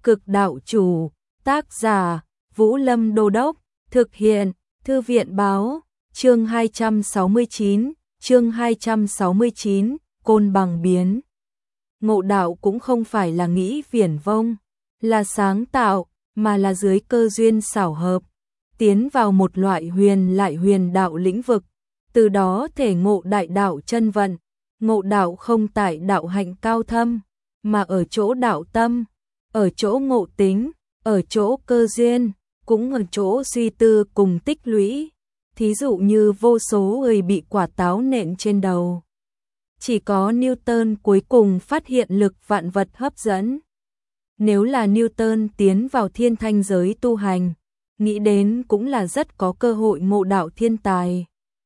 Cực đạo chủ, tác giả, Vũ Lâm Đô Đốc, thực hiện, Thư viện báo, chương 269, Côn Bằng biến. Ngộ đạo cũng không phải là nghĩ viển vông, là sáng tạo, mà là dưới cơ duyên xảo hợp, tiến vào một loại huyền lại huyền đạo lĩnh vực, từ đó thể ngộ đại đạo chân vận. Ngộ đạo không tại đạo hạnh cao thâm, mà ở chỗ đạo tâm, ở chỗ ngộ tính, ở chỗ cơ duyên, cũng ở chỗ suy tư cùng tích lũy. Thí dụ như vô số người bị quả táo nện trên đầu. Chỉ có Newton cuối cùng phát hiện lực vạn vật hấp dẫn. Nếu là Newton tiến vào thiên thanh giới tu hành, nghĩ đến cũng là rất có cơ hội ngộ đạo thiên tài.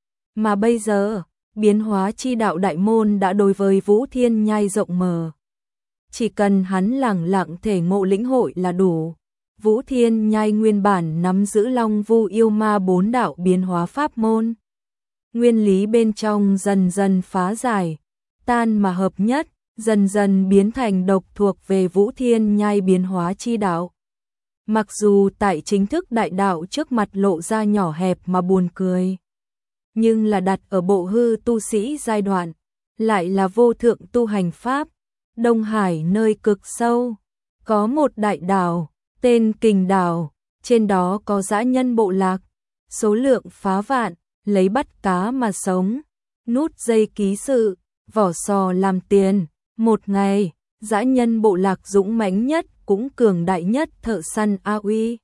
Mà bây giờ, biến hóa chi đạo đại môn đã đối với Vũ Thiên Nhai rộng mở. Chỉ cần hắn lẳng lặng thể ngộ lĩnh hội là đủ. Vũ Thiên Nhai nguyên bản nắm giữ Long Vu Yêu Ma 4 đạo biến hóa pháp môn. Nguyên lý bên trong dần dần phá giải, tan mà hợp nhất, dần dần biến thành độc thuộc về Vũ Thiên Nhai biến hóa chi đạo. Mặc dù tại chính thức đại đạo trước mặt lộ ra nhỏ hẹp mà buồn cười, nhưng là đặt ở bộ hư tu sĩ giai đoạn, lại là vô thượng tu hành pháp. Đông Hải nơi cực sâu, có một đại đảo, tên Kình Đảo, trên đó có dã nhân bộ lạc, số lượng phá vạn, lấy bắt cá mà sống, nút dây ký sự, vỏ sò làm tiền. Một ngày, dã nhân bộ lạc dũng mãnh nhất cũng cường đại nhất thợ săn A Uy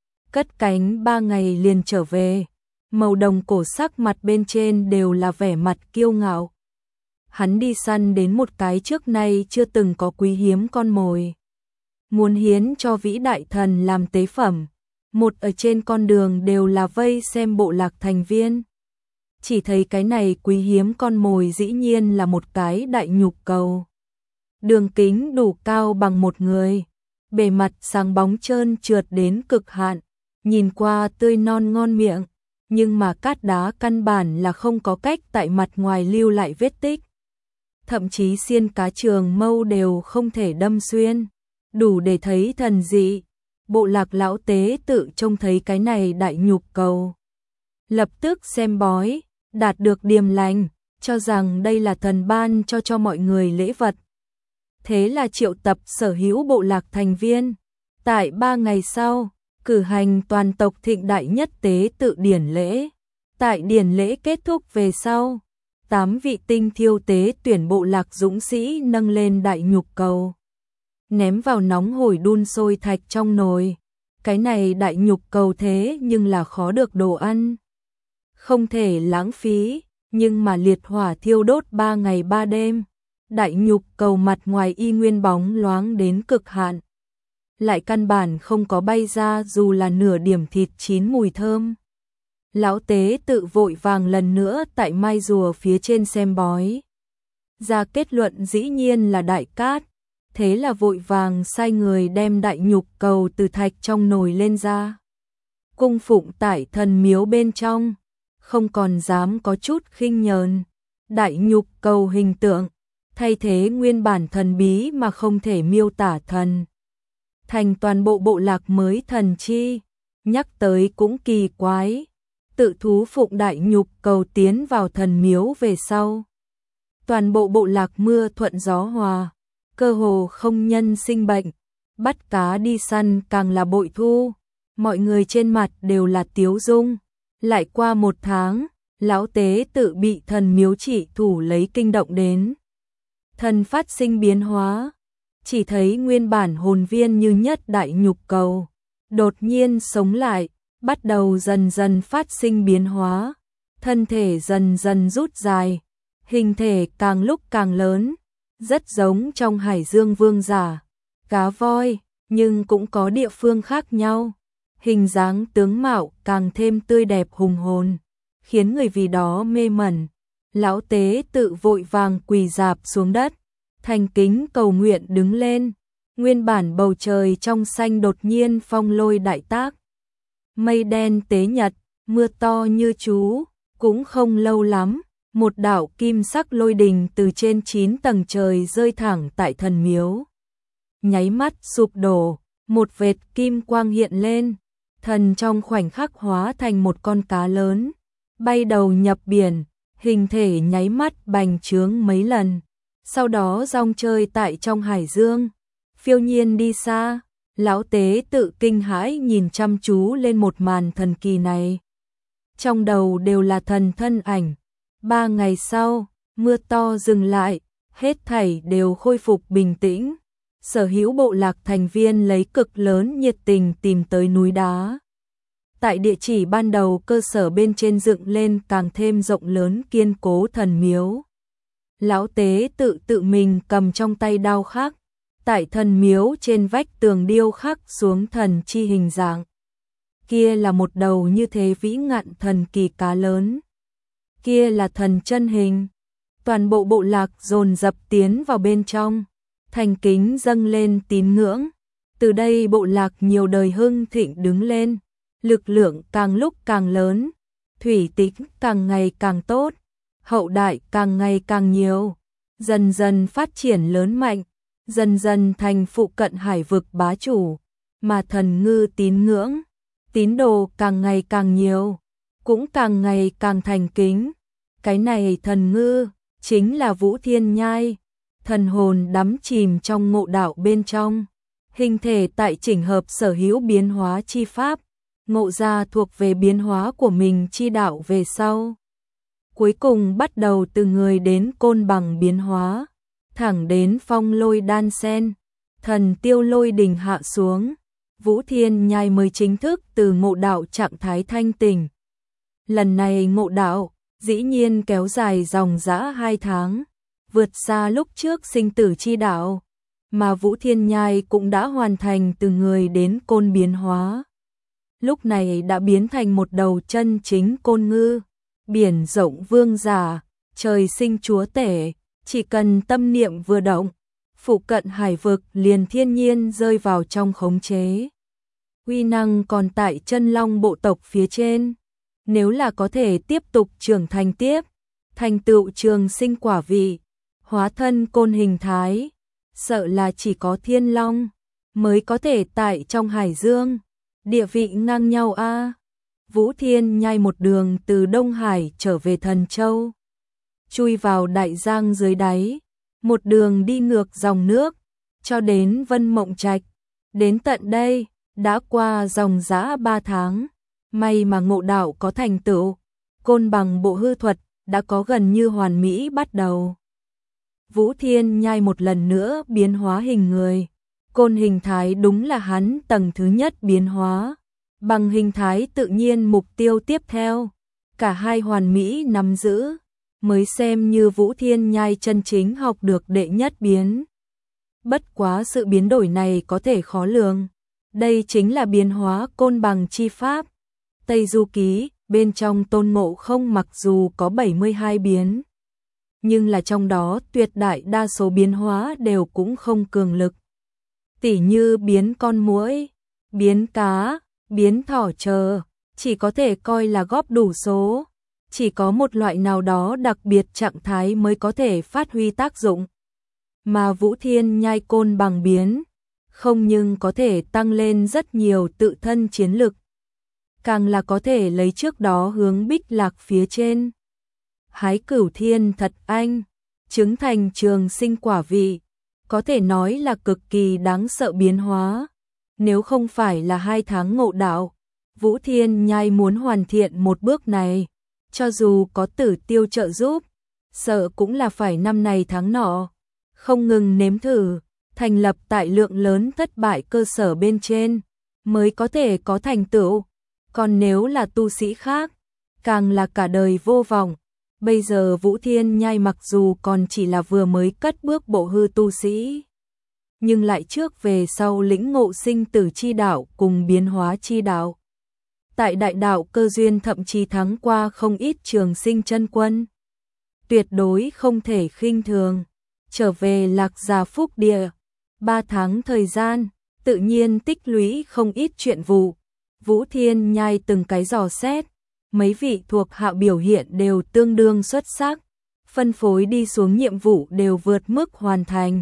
cất cánh 3 ngày liền trở về, màu đồng cổ sắc mặt bên trên đều là vẻ mặt kiêu ngạo. Hắn đi săn đến một cái trước nay chưa từng có quý hiếm con mồi, muốn hiến cho vĩ đại thần làm tế phẩm. Một ở trên con đường đều là vây xem bộ lạc thành viên. Chỉ thấy cái này quý hiếm con mồi dĩ nhiên là một cái đại nhục cầu. Đường kính đủ cao bằng một người, bề mặt sáng bóng trơn trượt đến cực hạn, nhìn qua tươi non ngon miệng, nhưng mà cát đá căn bản là không có cách tại mặt ngoài lưu lại vết tích. Thậm chí xiên cá trường mâu đều không thể đâm xuyên, đủ để thấy thần dị. Bộ lạc lão tế tự trông thấy cái này đại nhục cầu, lập tức xem bói, đạt được điềm lành, cho rằng đây là thần ban cho mọi người lễ vật. Thế là triệu tập sở hữu bộ lạc thành viên, tại 3 ngày sau, cử hành toàn tộc thịnh đại nhất tế tự điển lễ. Tại điển lễ kết thúc về sau, 8 vị tinh thiêu tế tuyển bộ lạc dũng sĩ nâng lên đại nhục cầu, ném vào nóng hổi đun sôi thạch trong nồi. Cái này đại nhục cầu thế nhưng là khó được đồ ăn, không thể lãng phí, nhưng mà liệt hỏa thiêu đốt 3 ngày 3 đêm. Đại nhục cầu mặt ngoài y nguyên bóng loáng đến cực hạn, lại căn bản không có bay ra dù là nửa điểm thịt chín mùi thơm. Lão tế tự vội vàng lần nữa tại mai rùa phía trên xem bói, ra kết luận dĩ nhiên là đại cát. Thế là vội vàng sai người đem đại nhục cầu từ thạch trong nồi lên ra, cung phụng tại thần miếu bên trong, không còn dám có chút khinh nhờn. Đại nhục cầu hình tượng thay thế nguyên bản thần bí mà không thể miêu tả thần, thành toàn bộ bộ lạc mới thần chi. Nhắc tới cũng kỳ quái, tự thú phụng đại nhục cầu tiến vào thần miếu về sau, toàn bộ bộ lạc mưa thuận gió hòa, cơ hồ không nhân sinh bệnh, bắt cá đi săn càng là bội thu, mọi người trên mặt đều là tiếu dung. Lại qua 1 tháng, lão tế tự bị thần miếu chỉ thủ lấy kinh động đến, thần phát sinh biến hóa, chỉ thấy nguyên bản hồn viên như nhất đại nhục cầu đột nhiên sống lại, bắt đầu dần dần phát sinh biến hóa, thân thể dần dần rút dài, hình thể càng lúc càng lớn, rất giống trong Hải Dương vương giả, cá voi, nhưng cũng có địa phương khác nhau. Hình dáng tướng mạo càng thêm tươi đẹp hùng hồn, khiến người vì đó mê mẩn. Lão tế tự vội vàng quỳ rạp xuống đất, thành kính cầu nguyện đứng lên. Nguyên bản bầu trời trong xanh đột nhiên phong lôi đại tác, mây đen tế nhật, mưa to như chú. Cũng không lâu lắm, một đạo kim sắc lôi đình từ trên 9 tầng trời rơi thẳng tại thần miếu, nháy mắt sụp đổ, một vệt kim quang hiện lên, thần trong khoảnh khắc hóa thành một con cá lớn, bay đầu nhập biển, hình thể nháy mắt bành trướng mấy lần, sau đó rong chơi tại trong hải dương, phiêu nhiên đi xa. Lão tế tự kinh hãi nhìn chăm chú lên một màn thần kỳ này. Trong đầu đều là thần thân ảnh. 3 ngày sau, mưa to dừng lại, hết thảy đều khôi phục bình tĩnh. Sở hữu bộ lạc thành viên lấy cực lớn nhiệt tình tìm tới núi đá. Tại địa chỉ ban đầu cơ sở bên trên dựng lên càng thêm rộng lớn kiên cố thần miếu. Lão tế tự mình cầm trong tay đao khắc. Tại thần miếu trên vách tường điêu khắc xuống thần chi hình dạng. Kia là một đầu như thế vĩ ngạn thần kỳ cá lớn. Kia là thần chân hình. Toàn bộ bộ lạc dồn dập tiến vào bên trong, thành kính dâng lên tín ngưỡng. Từ đây bộ lạc nhiều đời hưng thịnh đứng lên, lực lượng càng lúc càng lớn, thủy tính càng ngày càng tốt, hậu đại càng ngày càng nhiều, dần dần phát triển lớn mạnh. Dần dần thành phụ cận hải vực bá chủ, mà thần ngư tín ngưỡng, tín đồ càng ngày càng nhiều, cũng càng ngày càng thành kính. Cái này thần ngư, chính là Vũ Thiên Nhai, thần hồn đắm chìm trong ngộ đạo bên trong, hình thể tại chỉnh hợp sở hữu biến hóa chi pháp, ngộ ra thuộc về biến hóa của mình chi đạo về sau. Cuối cùng bắt đầu từ người đến côn bằng biến hóa. Thẳng đến phong lôi đan sen, thần tiêu lôi đình hạ xuống, Vũ Thiên Nhai mới chính thức từ ngộ đạo trạng thái thanh tỉnh. Lần này ngộ đạo, dĩ nhiên kéo dài dòng dã 2 tháng, vượt xa lúc trước sinh tử chi đạo, mà Vũ Thiên Nhai cũng đã hoàn thành từ người đến côn biến hóa. Lúc này đã biến thành một đầu chân chính côn ngư, biển rộng vương giả, trời sinh chúa tể. Chỉ cần tâm niệm vừa động, phụ cận hải vực liền thiên nhiên rơi vào trong khống chế. Uy năng còn tại chân long bộ tộc phía trên. Nếu là có thể tiếp tục trưởng thành tiếp, thành tựu trường sinh quả vị, hóa thân côn hình thái, sợ là chỉ có thiên long mới có thể tại trong hải dương, địa vị ngang nhau a. Vũ Thiên Nhai một đường từ Đông Hải trở về Thần Châu, chui vào đại giang dưới đáy, một đường đi ngược dòng nước, cho đến Vân Mộng Trạch. Đến tận đây, đã qua dòng dã 3 tháng, may mà ngộ đạo có thành tựu, côn bằng bộ hư thuật đã có gần như hoàn mỹ bắt đầu. Vũ Thiên Nhai một lần nữa biến hóa hình người, côn hình thái đúng là hắn tầng thứ nhất biến hóa, bằng hình thái tự nhiên mục tiêu tiếp theo, cả hai hoàn mỹ nắm giữ, mới xem như Vũ Thiên Nhai chân chính học được đệ nhất biến. Bất quá sự biến đổi này có thể khó lường, đây chính là biến hóa côn bằng chi pháp. Tây Du Ký, bên trong Tôn Ngộ Không mặc dù có 72 biến, nhưng là trong đó tuyệt đại đa số biến hóa đều cũng không cường lực. Tỉ như biến con muỗi, biến cá, biến thỏ chờ, chỉ có thể coi là góp đủ số. Chỉ có một loại nào đó đặc biệt trạng thái mới có thể phát huy tác dụng. Mà Vũ Thiên Nhai côn bằng biến, không nhưng có thể tăng lên rất nhiều tự thân chiến lực, càng là có thể lấy trước đó hướng Bích Lạc phía trên. Hái Cửu Thiên Thật Anh, chứng thành trường sinh quả vị, có thể nói là cực kỳ đáng sợ biến hóa. Nếu không phải là 2 tháng ngộ đạo, Vũ Thiên Nhai muốn hoàn thiện một bước này, cho dù có Tử Tiêu trợ giúp, sợ cũng là phải năm này tháng nọ, không ngừng nếm thử, thành lập tại lượng lớn thất bại cơ sở bên trên, mới có thể có thành tựu. Còn nếu là tu sĩ khác, càng là cả đời vô vọng. Bây giờ Vũ Thiên Nhai mặc dù còn chỉ là vừa mới cất bước bộ hư tu sĩ, nhưng lại trước về sau lĩnh ngộ sinh tử chi đạo cùng biến hóa chi đạo. Tại đại đạo cơ duyên thậm chí thắng qua không ít trường sinh chân quân. Tuyệt đối không thể khinh thường. Trở về Lạc Gia Phúc Địa, 3 tháng thời gian, tự nhiên tích lũy không ít chuyện vụ. Vũ Thiên Nhai từng cái dò xét, mấy vị thuộc hạ biểu hiện đều tương đương xuất sắc, phân phối đi xuống nhiệm vụ đều vượt mức hoàn thành.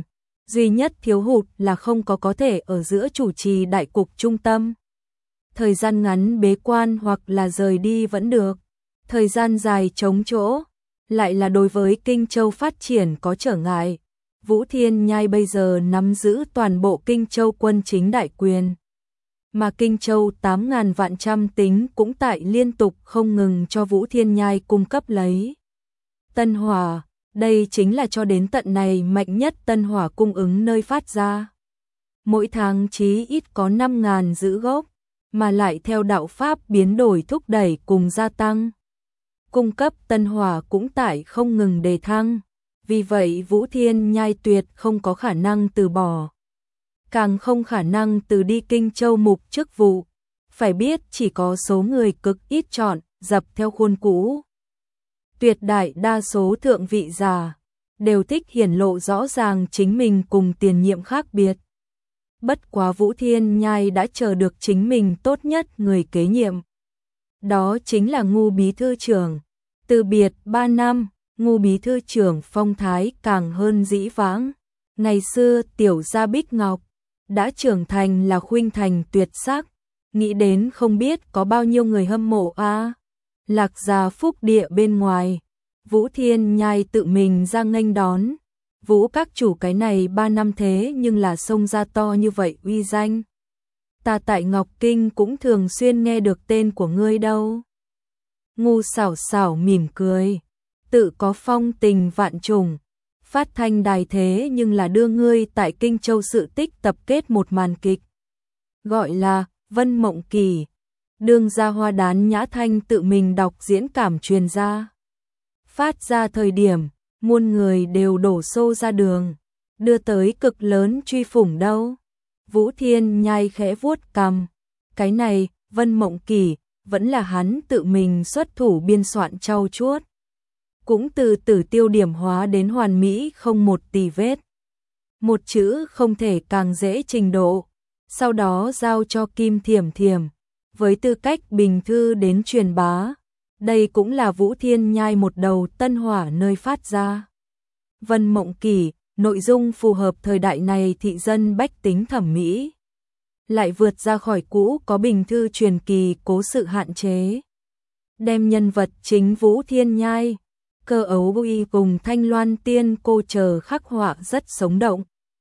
duy nhất thiếu hụt là không có thể ở giữa chủ trì đại cục trung tâm. Thời gian ngắn bế quan hoặc là rời đi vẫn được, thời gian dài trống chỗ, lại là đối với Kinh Châu phát triển có trở ngại. Vũ Thiên Nhai bây giờ nắm giữ toàn bộ Kinh Châu quân chính đại quyền, mà Kinh Châu 8.000 vạn trăm tính cũng tại liên tục không ngừng cho Vũ Thiên Nhai cung cấp lấy tân hỏa, đây chính là cho đến tận này mạnh nhất tân hỏa cung ứng nơi phát ra. Mỗi tháng chí ít có 5.000 giữ gốc, mà lại theo đạo pháp biến đổi thúc đẩy cùng gia tăng. Cung cấp tân hỏa cũng tại không ngừng đề thăng, vì vậy Vũ Thiên Nhai tuyệt không có khả năng từ bỏ, càng không khả năng từ đi Kinh Châu mục chức vụ. Phải biết chỉ có số người cực ít chọn, dập theo khuôn cũ. Tuyệt đại đa số thượng vị giả đều thích hiển lộ rõ ràng chính mình cùng tiền nhiệm khác biệt. Bất quá Vũ Thiên Nhai đã chờ được chính mình tốt nhất người kế nhiệm. Đó chính là Ngu bí thư trưởng. Từ biệt 3 năm, Ngu bí thư trưởng phong thái càng hơn dĩ vãng. Ngày xưa tiểu gia Bích Ngọc đã trưởng thành là khuynh thành tuyệt sắc, nghĩ đến không biết có bao nhiêu người hâm mộ a. Lạc gia phúc địa bên ngoài, Vũ Thiên Nhai tự mình ra nghênh đón. Vũ các chủ cái này 3 năm thế nhưng là xông ra to như vậy uy danh. Ta tại Ngọc Kinh cũng thường xuyên nghe được tên của ngươi đâu. Ngu xảo xảo mỉm cười, tự có phong tình vạn trùng. Phát thanh đài thế nhưng là đưa ngươi tại Kinh Châu sự tích tập kết một màn kịch, gọi là Vân Mộng Kỳ. Đương gia Hoa Đán Nhã Thanh tự mình đọc diễn cảm truyền ra. Phát ra thời điểm, muôn người đều đổ xô ra đường, đưa tới cực lớn truy phủng đâu. Vũ Thiên Nhai khẽ vuốt cằm, cái này, Vân Mộng Kỳ, vẫn là hắn tự mình xuất thủ biên soạn trau chuốt. Cũng từ từ tiêu điểm hóa đến hoàn mỹ không một tì vết. Một chữ không thể càng dễ trình độ, sau đó giao cho Kim Thiểm Thiểm, với tư cách bình thư đến truyền bá. Đây cũng là Vũ Thiên Nhai một đầu tân hỏa nơi phát ra. Vân Mộng Kỳ, nội dung phù hợp thời đại này thị dân bách tính thẩm mỹ, lại vượt ra khỏi cũ có bình thư truyền kỳ cố sự hạn chế. Đem nhân vật chính Vũ Thiên Nhai, Cơ Ấu Bui cùng Thanh Loan Tiên Cô chờ khắc họa rất sống động.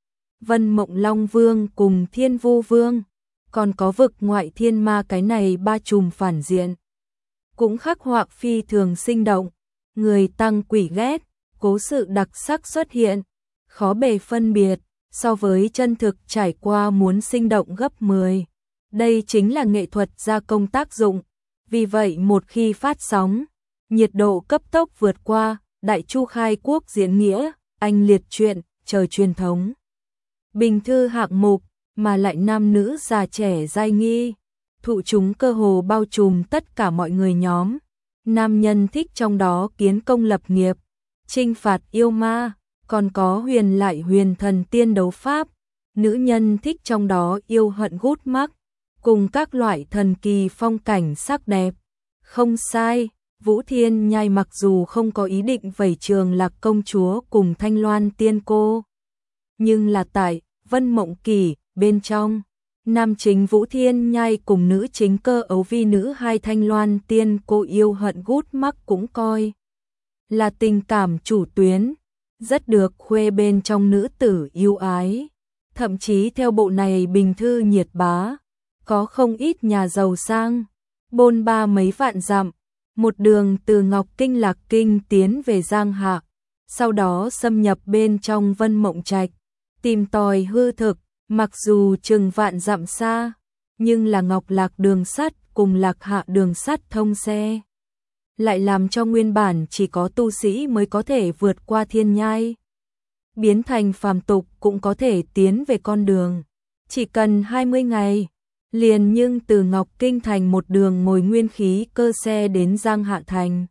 Vân Mộng Long Vương cùng Thiên Vu Vương, còn có vực ngoại thiên ma cái này ba chùm phản diện, cũng khắc họa phi thường sinh động, người tăng quỷ ghét, cố sự đặc sắc xuất hiện, khó bề phân biệt, so với chân thực trải qua muốn sinh động gấp 10. Đây chính là nghệ thuật gia công tác dụng, vì vậy một khi phát sóng, nhiệt độ cấp tốc vượt qua Đại Chu khai quốc diễn nghĩa, anh liệt truyện, chờ truyền thống. Bình thư hạng mục, mà lại nam nữ già trẻ giai nghi, thụ chúng cơ hồ bao trùm tất cả mọi người nhóm. Nam nhân thích trong đó kiến công lập nghiệp, chinh phạt yêu ma, còn có huyền lại huyền thần tiên đấu pháp. Nữ nhân thích trong đó yêu hận gút mắc, cùng các loại thần kỳ phong cảnh sắc đẹp. Không sai, Vũ Thiên Nhai mặc dù không có ý định vẩy Trường Lạc công chúa cùng Thanh Loan tiên cô, nhưng là tại Vân Mộng Kỳ bên trong, nam chính Vũ Thiên Nhai cùng nữ chính Cơ Ấu Vi nữ hai Thanh Loan tiên cô yêu hận gút mắc cũng coi là tình cảm chủ tuyến, rất được khuê bên trong nữ tử yêu ái. Thậm chí theo bộ này bình thư nhiệt bá, có không ít nhà giàu sang, bôn ba mấy vạn dặm, một đường từ Ngọc Kinh Lạc Kinh tiến về Giang Hạ, sau đó xâm nhập bên trong Vân Mộng Trạch, tìm tòi hư thực. Mặc dù chừng vạn dặm xa, nhưng là Ngọc Lạc đường sắt cùng Lạc Hạ đường sắt thông xe, lại làm cho nguyên bản chỉ có tu sĩ mới có thể vượt qua thiên nhai, biến thành phàm tục cũng có thể tiến về con đường. Chỉ cần 20 ngày, liền nhưng từ Ngọc Kinh thành một đường ngồi nguyên khí cơ xe đến Giang Hạ thành.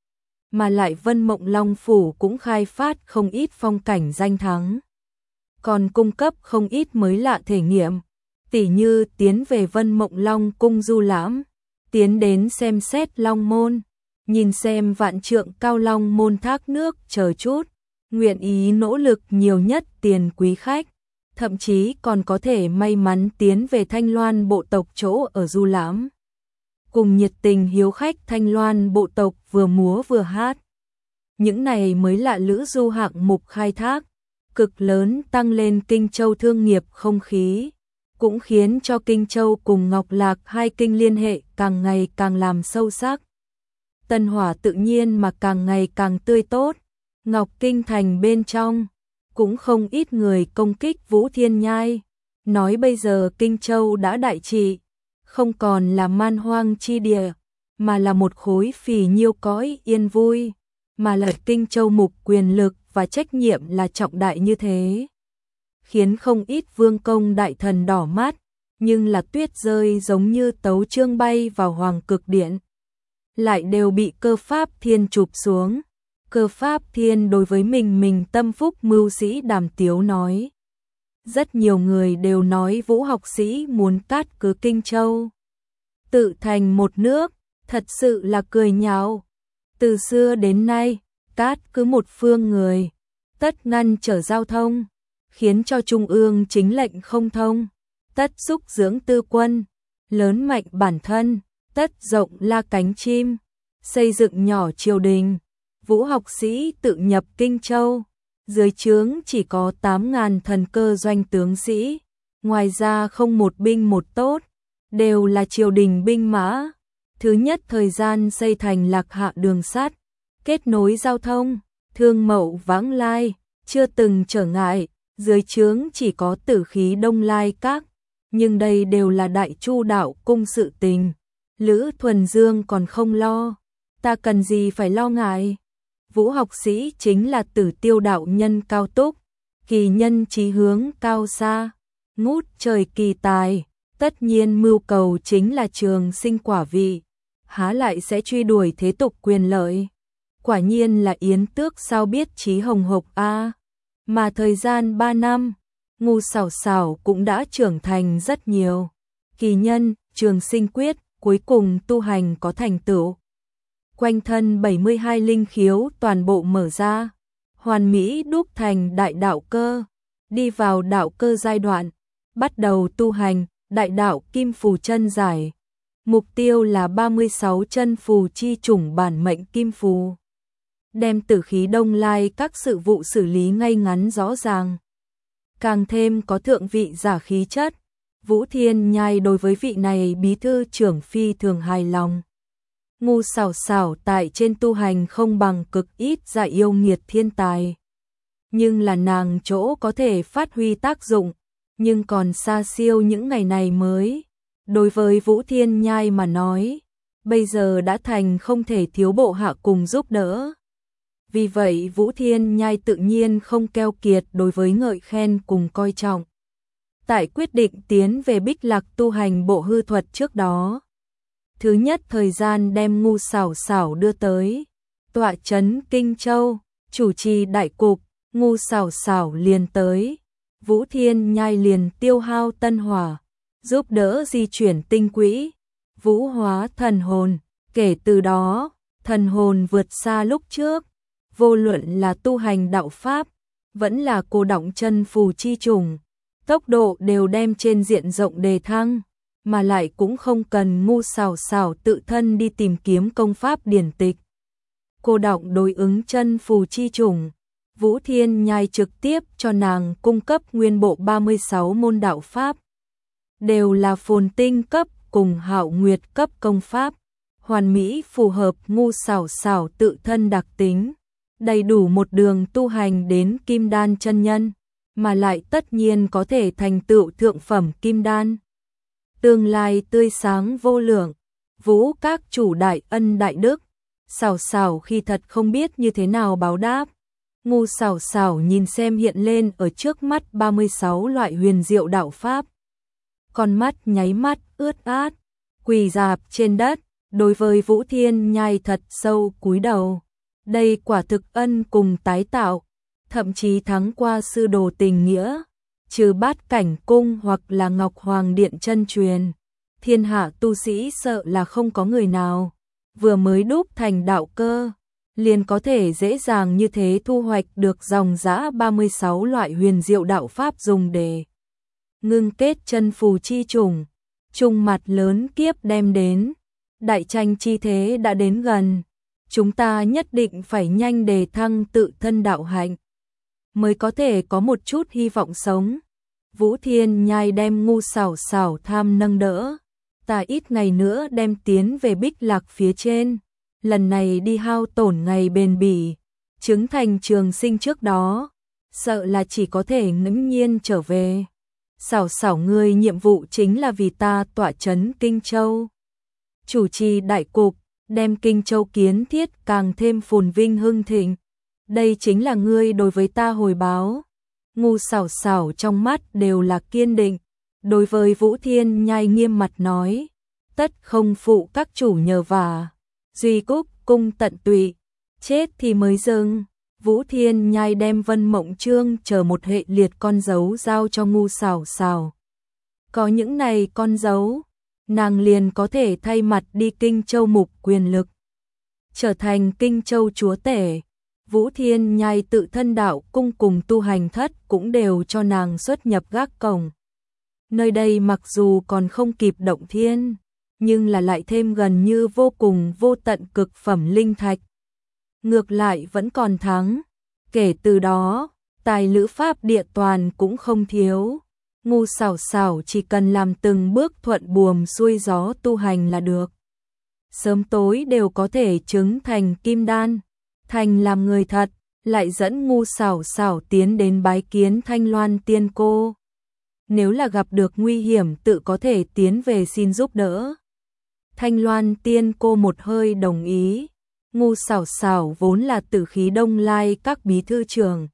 Mà lại Vân Mộng Long Phủ cũng khai phát không ít phong cảnh danh thắng, còn cung cấp không ít mới lạ thể nghiệm, tỉ như tiến về Vân Mộng Long cung du lãm, tiến đến xem xét Long Môn, nhìn xem vạn trượng cao Long Môn thác nước chờ chút. nguyện ý nỗ lực nhiều nhất tiền quý khách, thậm chí còn có thể may mắn tiến về Thanh Loan bộ tộc chỗ ở du lãm. Cùng nhiệt tình hiếu khách Thanh Loan bộ tộc vừa múa vừa hát. Những này mới là lữ du hạng mục khai thác, cực lớn tăng lên Kinh Châu thương nghiệp không khí, cũng khiến cho Kinh Châu cùng Ngọc Lạc hai kinh liên hệ càng ngày càng làm sâu sắc. Tân Hỏa tự nhiên mà càng ngày càng tươi tốt, Ngọc Kinh thành bên trong cũng không ít người công kích Vũ Thiên Nhai, nói bây giờ Kinh Châu đã đại trị, không còn là man hoang chi địa, mà là một khối phì nhiêu cõi yên vui, mà là Kinh Châu mục quyền lực và trách nhiệm là trọng đại như thế. Khiến không ít vương công đại thần đỏ mắt, nhưng là tuyết rơi giống như tấu chương bay vào Hoàng Cực Điện. Lại đều bị Cơ Pháp Thiên chụp xuống. Cơ Pháp Thiên đối với mình tâm phúc mưu sĩ Đàm Tiếu nói. Rất nhiều người đều nói Vũ học sĩ muốn cát cứ Kinh Châu. Tự thành một nước, thật sự là cười nhạo. Từ xưa đến nay, cát cứ một phương người, tất ngăn trở giao thông, khiến cho Trung ương chính lệnh không thông, tất xúc dưỡng tư quân, lớn mạnh bản thân, tất rộng la cánh chim, xây dựng nhỏ triều đình. Vũ học sĩ tự nhập Kinh Châu, dưới trướng chỉ có 8.000 thần cơ doanh tướng sĩ, ngoài ra không một binh một tốt, đều là triều đình binh mã. Thứ nhất thời gian xây thành Lạc Hạ đường sắt, kết nối giao thông, thương mậu vãng lai, chưa từng trở ngại, dưới trướng chỉ có Tử Khí Đông Lai Các, nhưng đây đều là đại chu đạo cung sự tình. Lữ Thuần Dương còn không lo, ta cần gì phải lo ngại. Vũ học sĩ chính là Tử Tiêu đạo nhân cao túc, kỳ nhân chí hướng cao xa, ngút trời kỳ tài, tất nhiên mưu cầu chính là trường sinh quả vị, há lại sẽ truy đuổi thế tục quyền lợi. Quả nhiên là yến tước sao biết trí hồng hộc a. Mà thời gian 3 năm, Ngu Xảo Xảo cũng đã trưởng thành rất nhiều. Kỳ nhân, trường sinh quyết, cuối cùng tu hành có thành tựu. Quanh thân 72 linh khiếu toàn bộ mở ra, hoàn mỹ đúc thành đại đạo cơ, đi vào đạo cơ giai đoạn, bắt đầu tu hành, đại đạo kim phù chân giải. Mục tiêu là 36 chân phù chi chủng bản mệnh kim phù. Đem Tử Khí Đông Lai các sự vụ xử lý ngay ngắn rõ ràng. Càng thêm có thượng vị giả khí chất, Vũ Thiên Nhai đối với vị này bí thư trưởng phi thường hài lòng. Ngu Xảo Xảo tại trên tu hành không bằng cực ít dạ yêu nghiệt thiên tài. Nhưng là nàng chỗ có thể phát huy tác dụng, nhưng còn xa siêu những ngày này mới. Đối với Vũ Thiên Nhai mà nói, bây giờ đã thành không thể thiếu bộ hạ cùng giúp đỡ. Vì vậy Vũ Thiên Nhai tự nhiên không keo kiệt đối với ngợi khen cùng coi trọng. Tại quyết định tiến về Bích Lạc tu hành bộ hư thuật trước đó, thứ nhất thời gian đem Ngu Xảo Xảo đưa tới, tọa trấn Kinh Châu, chủ trì đại cục, Ngu Xảo Xảo liền tới, Vũ Thiên Nhai liền tiêu hao tân hỏa, giúp đỡ di chuyển tinh quỹ, vũ hóa thần hồn, kể từ đó, thần hồn vượt xa lúc trước, vô luận là tu hành đạo pháp, vẫn là cô động chân phù chi trùng, tốc độ đều đem trên diện rộng đề thăng, mà lại cũng không cần Ngu Xảo Xảo tự thân đi tìm kiếm công pháp điển tịch. Cô động đối ứng chân phù chi trùng, Vũ Thiên Nhai trực tiếp cho nàng cung cấp nguyên bộ 36 môn đạo pháp, đều là phồn tinh cấp cùng hạo nguyệt cấp công pháp, hoàn mỹ phù hợp Ngu Xảo Xảo tự thân đặc tính, đầy đủ một đường tu hành đến kim đan chân nhân, mà lại tất nhiên có thể thành tựu thượng phẩm kim đan. Tương lai tươi sáng vô lượng, Vũ các chủ đại ân đại đức, Xảo Xảo khi thật không biết như thế nào báo đáp. Ngu Xảo Xảo nhìn xem hiện lên ở trước mắt 36 loại huyền diệu đạo pháp. Con mắt nháy mắt ướt át, quỳ rạp trên đất, đối với Vũ Thiên Nhai thật sâu cúi đầu. Đây quả thực ân cùng tái tạo, thậm chí thắng qua sư đồ tình nghĩa, trừ Bát Cảnh cung hoặc là Ngọc Hoàng điện chân truyền, thiên hạ tu sĩ sợ là không có người nào vừa mới đúc thành đạo cơ, liền có thể dễ dàng như thế thu hoạch được dòng dã 36 loại huyền diệu đạo pháp dùng để ngưng kết chân phù chi trùng. Trùng mặt lớn kiếp đem đến, đại tranh chi thế đã đến gần, chúng ta nhất định phải nhanh đề thăng tự thân đạo hạnh, mới có thể có một chút hy vọng sống. Vũ Thiên Nhai đem Ngu Sảo Sảo tham nâng đỡ, ta ít ngày nữa đem tiến về Bích Lạc phía trên, lần này đi hao tổn ngày bền bỉ, chứng thành trường sinh trước đó, sợ là chỉ có thể ngẫu nhiên trở về. Sảo Sảo ngươi nhiệm vụ chính là vì ta tọa trấn Kinh Châu, chủ trì đại cục, đem Kinh Châu kiến thiết càng thêm phồn vinh hưng thịnh, đây chính là ngươi đối với ta hồi báo. Ngu Sảo Sảo trong mắt đều là kiên định, đối với Vũ Thiên Nhai nghiêm mặt nói, tất không phụ các chủ nhờ vả, duy cúc cung tận tụy, chết thì mới dừng. Vũ Thiên Nhai đem Vân Mộng Trương chờ một hệ liệt con dấu giao cho Ngu Sảo Sảo. Có những này con dấu, nàng liền có thể thay mặt đi Kinh Châu mục quyền lực, trở thành Kinh Châu chúa tể. Vũ Thiên Nhai tự thân đạo cung cùng tu hành thất cũng đều cho nàng xuất nhập gác cổng. Nơi đây mặc dù còn không kịp động thiên, nhưng là lại thêm gần như vô cùng vô tận cực phẩm linh thạch. Ngược lại vẫn còn thắng, kể từ đó, tài lữ pháp địa toàn cũng không thiếu. Ngu Sảo Sảo chỉ cần làm từng bước thuận buồm xuôi gió tu hành là được. Sớm tối đều có thể chứng thành kim đan, thành làm người thật, lại dẫn Ngu Sảo Sảo tiến đến bái kiến Thanh Loan Tiên Cô. Nếu là gặp được nguy hiểm tự có thể tiến về xin giúp đỡ. Thanh Loan Tiên Cô một hơi đồng ý. Ngu Sảo Sảo vốn là Tử Khí Đông Lai các bí thư trưởng,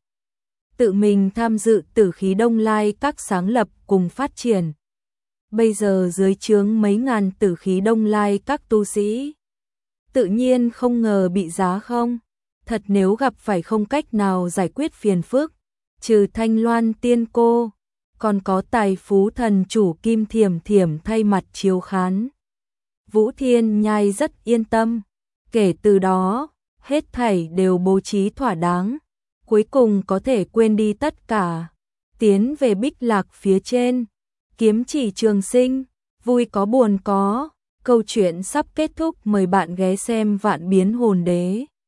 tự mình tham dự Tử Khí Đông Lai các sáng lập cùng phát triển. Bây giờ dưới trướng mấy ngàn Tử Khí Đông Lai các tu sĩ, tự nhiên không ngờ bị giá không. Thật nếu gặp phải không cách nào giải quyết phiền phức, trừ Thanh Loan Tiên Cô, còn có Tài Phú Thần chủ Kim Thiểm Thiểm thay mặt chiếu khán. Vũ Thiên Nhai rất yên tâm, kể từ đó, hết thảy đều bố trí thỏa đáng, cuối cùng có thể quên đi tất cả, tiến về Bích Lạc phía trên, kiếm chỉ trường sinh, vui có buồn có, câu chuyện sắp kết thúc, mời bạn ghé xem Vạn Biến Hồn Đế.